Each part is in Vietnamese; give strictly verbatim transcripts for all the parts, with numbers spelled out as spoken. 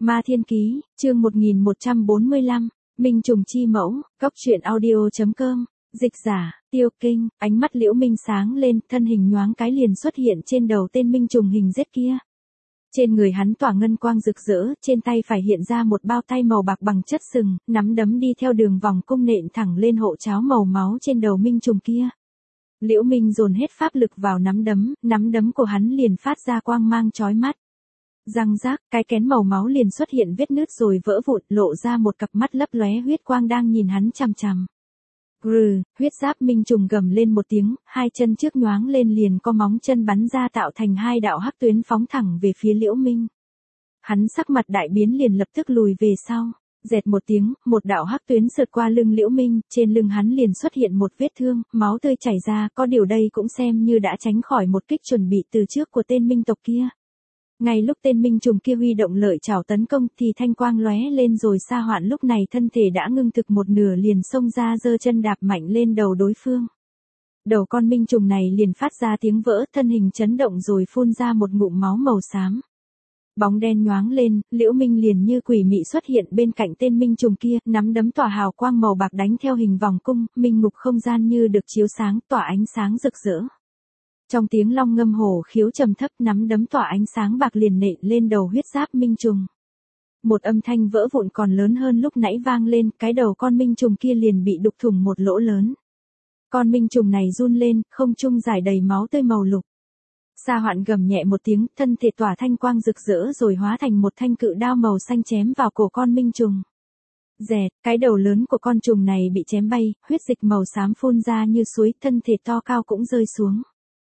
Ma Thiên Ký, chương một nghìn một trăm bốn mươi lăm, Minh Trùng Chi Mẫu, Cóc truyện audio chấm com, dịch giả, Tiêu Kinh, ánh mắt Liễu Minh sáng lên, thân hình nhoáng cái liền xuất hiện trên đầu tên Minh Trùng hình rết kia. Trên người hắn tỏa ngân quang rực rỡ, trên tay phải hiện ra một bao tay màu bạc bằng chất sừng, nắm đấm đi theo đường vòng cung nện thẳng lên hộ cháo màu máu trên đầu Minh Trùng kia. Liễu Minh dồn hết pháp lực vào nắm đấm, nắm đấm của hắn liền phát ra quang mang chói mắt. Răng rác, cái kén màu máu liền xuất hiện vết nứt rồi vỡ vụn, lộ ra một cặp mắt lấp lóe huyết quang đang nhìn hắn chằm chằm. Grừ, huyết giáp Minh Trùng gầm lên một tiếng, hai chân trước nhoáng lên liền có móng chân bắn ra tạo thành hai đạo hắc tuyến phóng thẳng về phía Liễu Minh. Hắn sắc mặt đại biến liền lập tức lùi về sau. Dẹt một tiếng, một đạo hắc tuyến sượt qua lưng Liễu Minh, trên lưng hắn liền xuất hiện một vết thương, máu tươi chảy ra, có điều đây cũng xem như đã tránh khỏi một kích chuẩn bị từ trước của tên Minh tộc kia. Ngay lúc tên Minh Trùng kia huy động lợi chảo tấn công thì thanh quang lóe lên rồi Sa Hoạn lúc này thân thể đã ngưng thực một nửa liền xông ra giơ chân đạp mạnh lên đầu đối phương. Đầu con Minh Trùng này liền phát ra tiếng vỡ, thân hình chấn động rồi phun ra một ngụm máu màu xám. Bóng đen nhoáng lên, Liễu Minh liền như quỷ mị xuất hiện bên cạnh tên Minh Trùng kia, nắm đấm tỏa hào quang màu bạc đánh theo hình vòng cung, minh ngục không gian như được chiếu sáng, tỏa ánh sáng rực rỡ. Trong tiếng long ngâm hổ khiếu trầm thấp, nắm đấm tỏa ánh sáng bạc liền nện lên đầu huyết giáp Minh Trùng. Một âm thanh vỡ vụn còn lớn hơn lúc nãy vang lên, cái đầu con Minh Trùng kia liền bị đục thủng một lỗ lớn. Con Minh Trùng này run lên, không trung rải đầy máu tươi màu lục. Sa Hoạn gầm nhẹ một tiếng, thân thể tỏa thanh quang rực rỡ rồi hóa thành một thanh cự đao màu xanh chém vào cổ con Minh Trùng. Dẹt, cái đầu lớn của con trùng này bị chém bay, huyết dịch màu xám phun ra như suối, thân thể to cao cũng rơi xuống.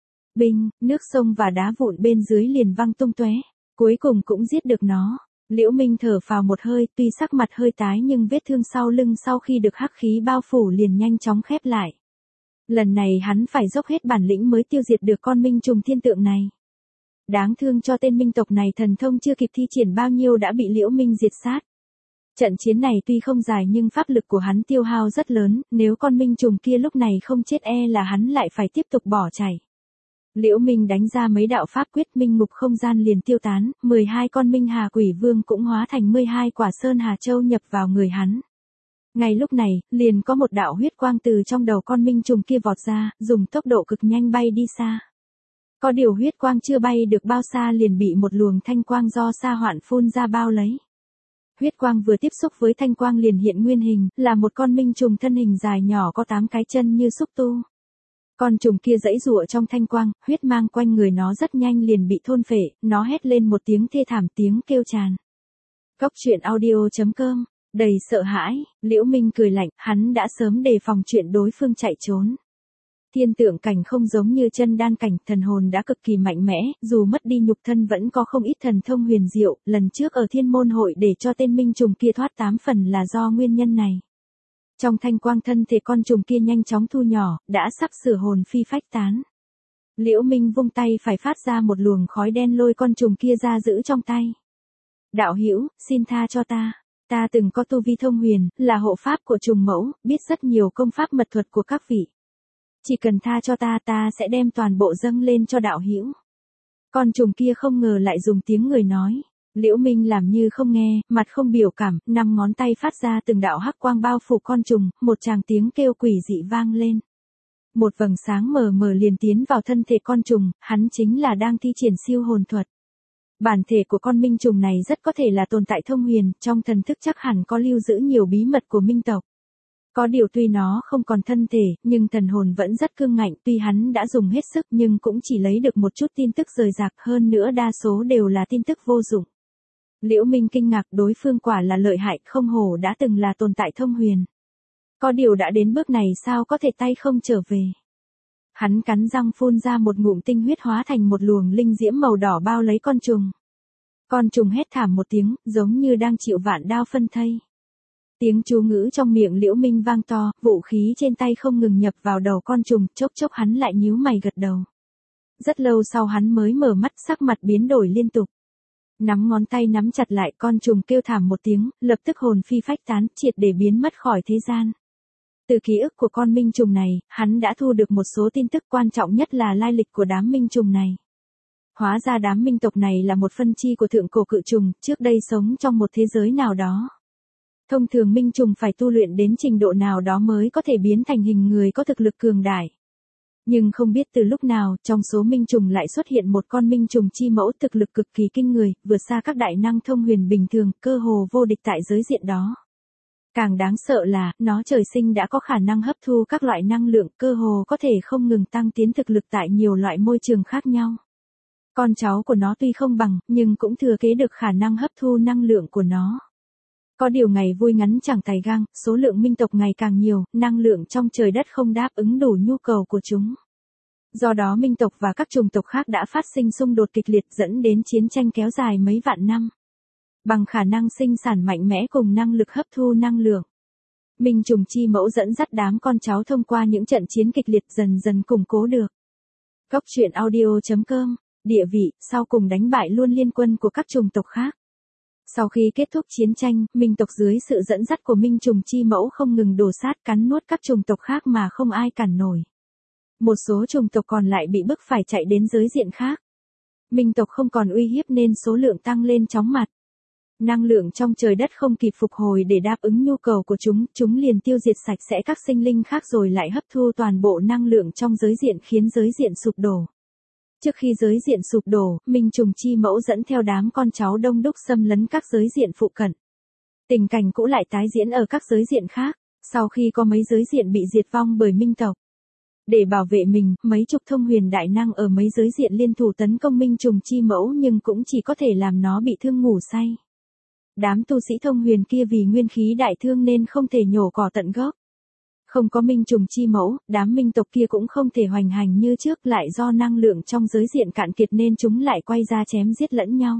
Binh, nước sông và đá vụn bên dưới liền văng tung tóe, cuối cùng cũng giết được nó. Liễu Minh thở phào một hơi, tuy sắc mặt hơi tái nhưng vết thương sau lưng sau khi được hắc khí bao phủ liền nhanh chóng khép lại. Lần này hắn phải dốc hết bản lĩnh mới tiêu diệt được con Minh Trùng thiên tượng này. Đáng thương cho tên Minh tộc này thần thông chưa kịp thi triển bao nhiêu đã bị Liễu Minh diệt sát. Trận chiến này tuy không dài nhưng pháp lực của hắn tiêu hao rất lớn, nếu con Minh Trùng kia lúc này không chết e là hắn lại phải tiếp tục bỏ chạy. Liễu Minh đánh ra mấy đạo pháp quyết, minh ngục không gian liền tiêu tán, mười hai con Minh Hà Quỷ Vương cũng hóa thành mười hai quả Sơn Hà Châu nhập vào người hắn. Ngay lúc này, liền có một đạo huyết quang từ trong đầu con Minh Trùng kia vọt ra, dùng tốc độ cực nhanh bay đi xa. Có điều huyết quang chưa bay được bao xa liền bị một luồng thanh quang do Sa Hoạn phun ra bao lấy. Huyết quang vừa tiếp xúc với thanh quang liền hiện nguyên hình, là một con Minh Trùng thân hình dài nhỏ có tám cái chân như xúc tu. Con trùng kia giãy giụa trong thanh quang, huyết mang quanh người nó rất nhanh liền bị thôn phệ, nó hét lên một tiếng thê thảm, tiếng kêu tràn. Cóc truyện audio chấm com, đầy sợ hãi, Liễu Minh cười lạnh, hắn đã sớm đề phòng chuyện đối phương chạy trốn. Thiên tượng cảnh không giống như chân đan cảnh, thần hồn đã cực kỳ mạnh mẽ, dù mất đi nhục thân vẫn có không ít thần thông huyền diệu, lần trước ở Thiên Môn Hội để cho tên Minh Trùng kia thoát tám phần là do nguyên nhân này. Trong thanh quang thân thể con trùng kia nhanh chóng thu nhỏ, đã sắp sửa hồn phi phách tán. Liễu Minh vung tay phải phát ra một luồng khói đen lôi con trùng kia ra giữ trong tay. Đạo hữu, xin tha cho ta. Ta từng có tu vi thông huyền, là hộ pháp của trùng mẫu, biết rất nhiều công pháp mật thuật của các vị. Chỉ cần tha cho ta, ta sẽ đem toàn bộ dâng lên cho đạo hữu. Con trùng kia không ngờ lại dùng tiếng người nói. Liễu Minh làm như không nghe, mặt không biểu cảm, năm ngón tay phát ra từng đạo hắc quang bao phủ con trùng, một tràng tiếng kêu quỷ dị vang lên. Một vầng sáng mờ mờ liền tiến vào thân thể con trùng, hắn chính là đang thi triển siêu hồn thuật. Bản thể của con Minh Trùng này rất có thể là tồn tại thông huyền, trong thần thức chắc hẳn có lưu giữ nhiều bí mật của Minh tộc. Có điều tuy nó không còn thân thể, nhưng thần hồn vẫn rất cương ngạnh, tuy hắn đã dùng hết sức nhưng cũng chỉ lấy được một chút tin tức rời rạc, hơn nữa đa số đều là tin tức vô dụng. Liễu Minh kinh ngạc, đối phương quả là lợi hại, không hổ đã từng là tồn tại thông huyền. Có điều đã đến bước này sao có thể tay không trở về. Hắn cắn răng phun ra một ngụm tinh huyết hóa thành một luồng linh diễm màu đỏ bao lấy con trùng. Con trùng hét thảm một tiếng, giống như đang chịu vạn đao phân thây. Tiếng chú ngữ trong miệng Liễu Minh vang to, vũ khí trên tay không ngừng nhập vào đầu con trùng, chốc chốc hắn lại nhíu mày gật đầu. Rất lâu sau hắn mới mở mắt, sắc mặt biến đổi liên tục. Nắm ngón tay nắm chặt lại, con trùng kêu thảm một tiếng, lập tức hồn phi phách tán, triệt để biến mất khỏi thế gian. Từ ký ức của con Minh Trùng này, hắn đã thu được một số tin tức quan trọng nhất là lai lịch của đám Minh Trùng này. Hóa ra đám minh tộc này là một phân chi của thượng cổ cự trùng, trước đây sống trong một thế giới nào đó. Thông thường minh trùng phải tu luyện đến trình độ nào đó mới có thể biến thành hình người có thực lực cường đại. Nhưng không biết từ lúc nào, trong số minh trùng lại xuất hiện một con minh trùng chi mẫu thực lực cực kỳ kinh người, vượt xa các đại năng thông huyền bình thường, cơ hồ vô địch tại giới diện đó. Càng đáng sợ là, nó trời sinh đã có khả năng hấp thu các loại năng lượng, cơ hồ có thể không ngừng tăng tiến thực lực tại nhiều loại môi trường khác nhau. Con cháu của nó tuy không bằng, nhưng cũng thừa kế được khả năng hấp thu năng lượng của nó. Có điều ngày vui ngắn chẳng tày gang, số lượng minh tộc ngày càng nhiều, năng lượng trong trời đất không đáp ứng đủ nhu cầu của chúng. Do đó minh tộc và các chủng tộc khác đã phát sinh xung đột kịch liệt dẫn đến chiến tranh kéo dài mấy vạn năm. Bằng khả năng sinh sản mạnh mẽ cùng năng lực hấp thu năng lượng, minh trùng chi mẫu dẫn dắt đám con cháu thông qua những trận chiến kịch liệt dần dần củng cố được. Góc truyện audio chấm com, địa vị, sau cùng đánh bại luôn liên quân của các chủng tộc khác. Sau khi kết thúc chiến tranh, minh tộc dưới sự dẫn dắt của minh trùng chi mẫu không ngừng đổ sát cắn nuốt các chủng tộc khác mà không ai cản nổi. Một số chủng tộc còn lại bị bức phải chạy đến giới diện khác. Minh tộc không còn uy hiếp nên số lượng tăng lên chóng mặt. Năng lượng trong trời đất không kịp phục hồi để đáp ứng nhu cầu của chúng, chúng liền tiêu diệt sạch sẽ các sinh linh khác rồi lại hấp thu toàn bộ năng lượng trong giới diện khiến giới diện sụp đổ. Trước khi giới diện sụp đổ, minh trùng chi mẫu dẫn theo đám con cháu đông đúc xâm lấn các giới diện phụ cận. Tình cảnh cũ lại tái diễn ở các giới diện khác, sau khi có mấy giới diện bị diệt vong bởi minh tộc. Để bảo vệ mình, mấy chục thông huyền đại năng ở mấy giới diện liên thủ tấn công minh trùng chi mẫu nhưng cũng chỉ có thể làm nó bị thương ngủ say. Đám tu sĩ thông huyền kia vì nguyên khí đại thương nên không thể nhổ cỏ tận gốc. Không có minh trùng chi mẫu, đám minh tộc kia cũng không thể hoành hành như trước, lại do năng lượng trong giới diện cạn kiệt nên chúng lại quay ra chém giết lẫn nhau.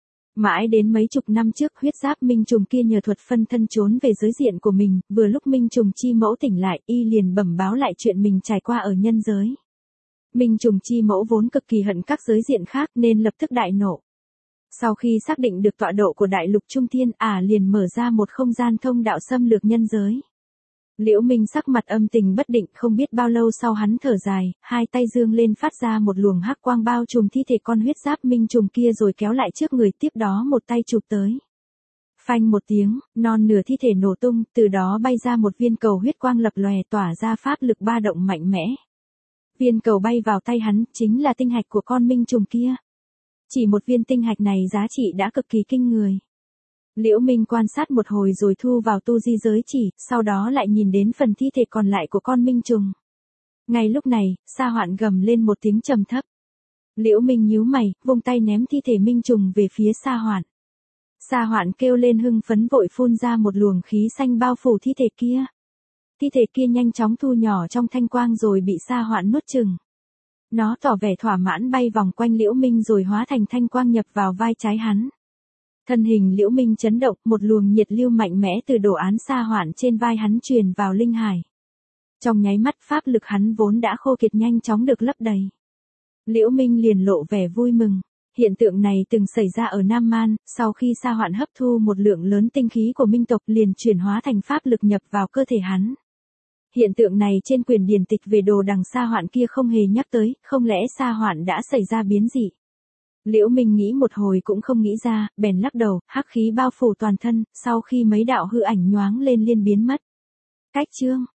Mãi đến mấy chục năm trước huyết giáp minh trùng kia nhờ thuật phân thân trốn về giới diện của mình, vừa lúc minh trùng chi mẫu tỉnh lại, y liền bẩm báo lại chuyện mình trải qua ở nhân giới. Minh trùng chi mẫu vốn cực kỳ hận các giới diện khác nên lập tức đại nộ. Sau khi xác định được tọa độ của đại lục Trung Thiên, ả liền mở ra một không gian thông đạo xâm lược nhân giới. Liễu Minh sắc mặt âm tình bất định, không biết bao lâu sau hắn thở dài, hai tay dương lên phát ra một luồng hắc quang bao trùm thi thể con huyết giáp minh trùng kia rồi kéo lại trước người, tiếp đó một tay chụp tới. Phanh một tiếng, non nửa thi thể nổ tung, từ đó bay ra một viên cầu huyết quang lập lòe tỏa ra pháp lực ba động mạnh mẽ. Viên cầu bay vào tay hắn, chính là tinh hạch của con minh trùng kia. Chỉ một viên tinh hạch này giá trị đã cực kỳ kinh người. Liễu Minh quan sát một hồi rồi thu vào tu di giới chỉ, sau đó lại nhìn đến phần thi thể còn lại của con minh trùng. Ngay lúc này, Sa Hoạn gầm lên một tiếng trầm thấp. Liễu Minh nhíu mày, vung tay ném thi thể minh trùng về phía Sa Hoạn. Sa Hoạn kêu lên hưng phấn vội phun ra một luồng khí xanh bao phủ thi thể kia. Thi thể kia nhanh chóng thu nhỏ trong thanh quang rồi bị Sa Hoạn nuốt chửng. Nó tỏ vẻ thỏa mãn bay vòng quanh Liễu Minh rồi hóa thành thanh quang nhập vào vai trái hắn. Thân hình Liễu Minh chấn động, một luồng nhiệt lưu mạnh mẽ từ đồ án Sa Hoạn trên vai hắn truyền vào linh hải. Trong nháy mắt pháp lực hắn vốn đã khô kiệt nhanh chóng được lấp đầy. Liễu Minh liền lộ vẻ vui mừng. Hiện tượng này từng xảy ra ở Nam Man, sau khi Sa Hoạn hấp thu một lượng lớn tinh khí của minh tộc liền chuyển hóa thành pháp lực nhập vào cơ thể hắn. Hiện tượng này trên quyển điển tịch về đồ đằng Sa Hoạn kia không hề nhắc tới, không lẽ Sa Hoạn đã xảy ra biến dị? Liễu Minh nghĩ một hồi cũng không nghĩ ra, bèn lắc đầu, hắc khí bao phủ toàn thân, sau khi mấy đạo hư ảnh nhoáng lên liên biến mất. Cách chương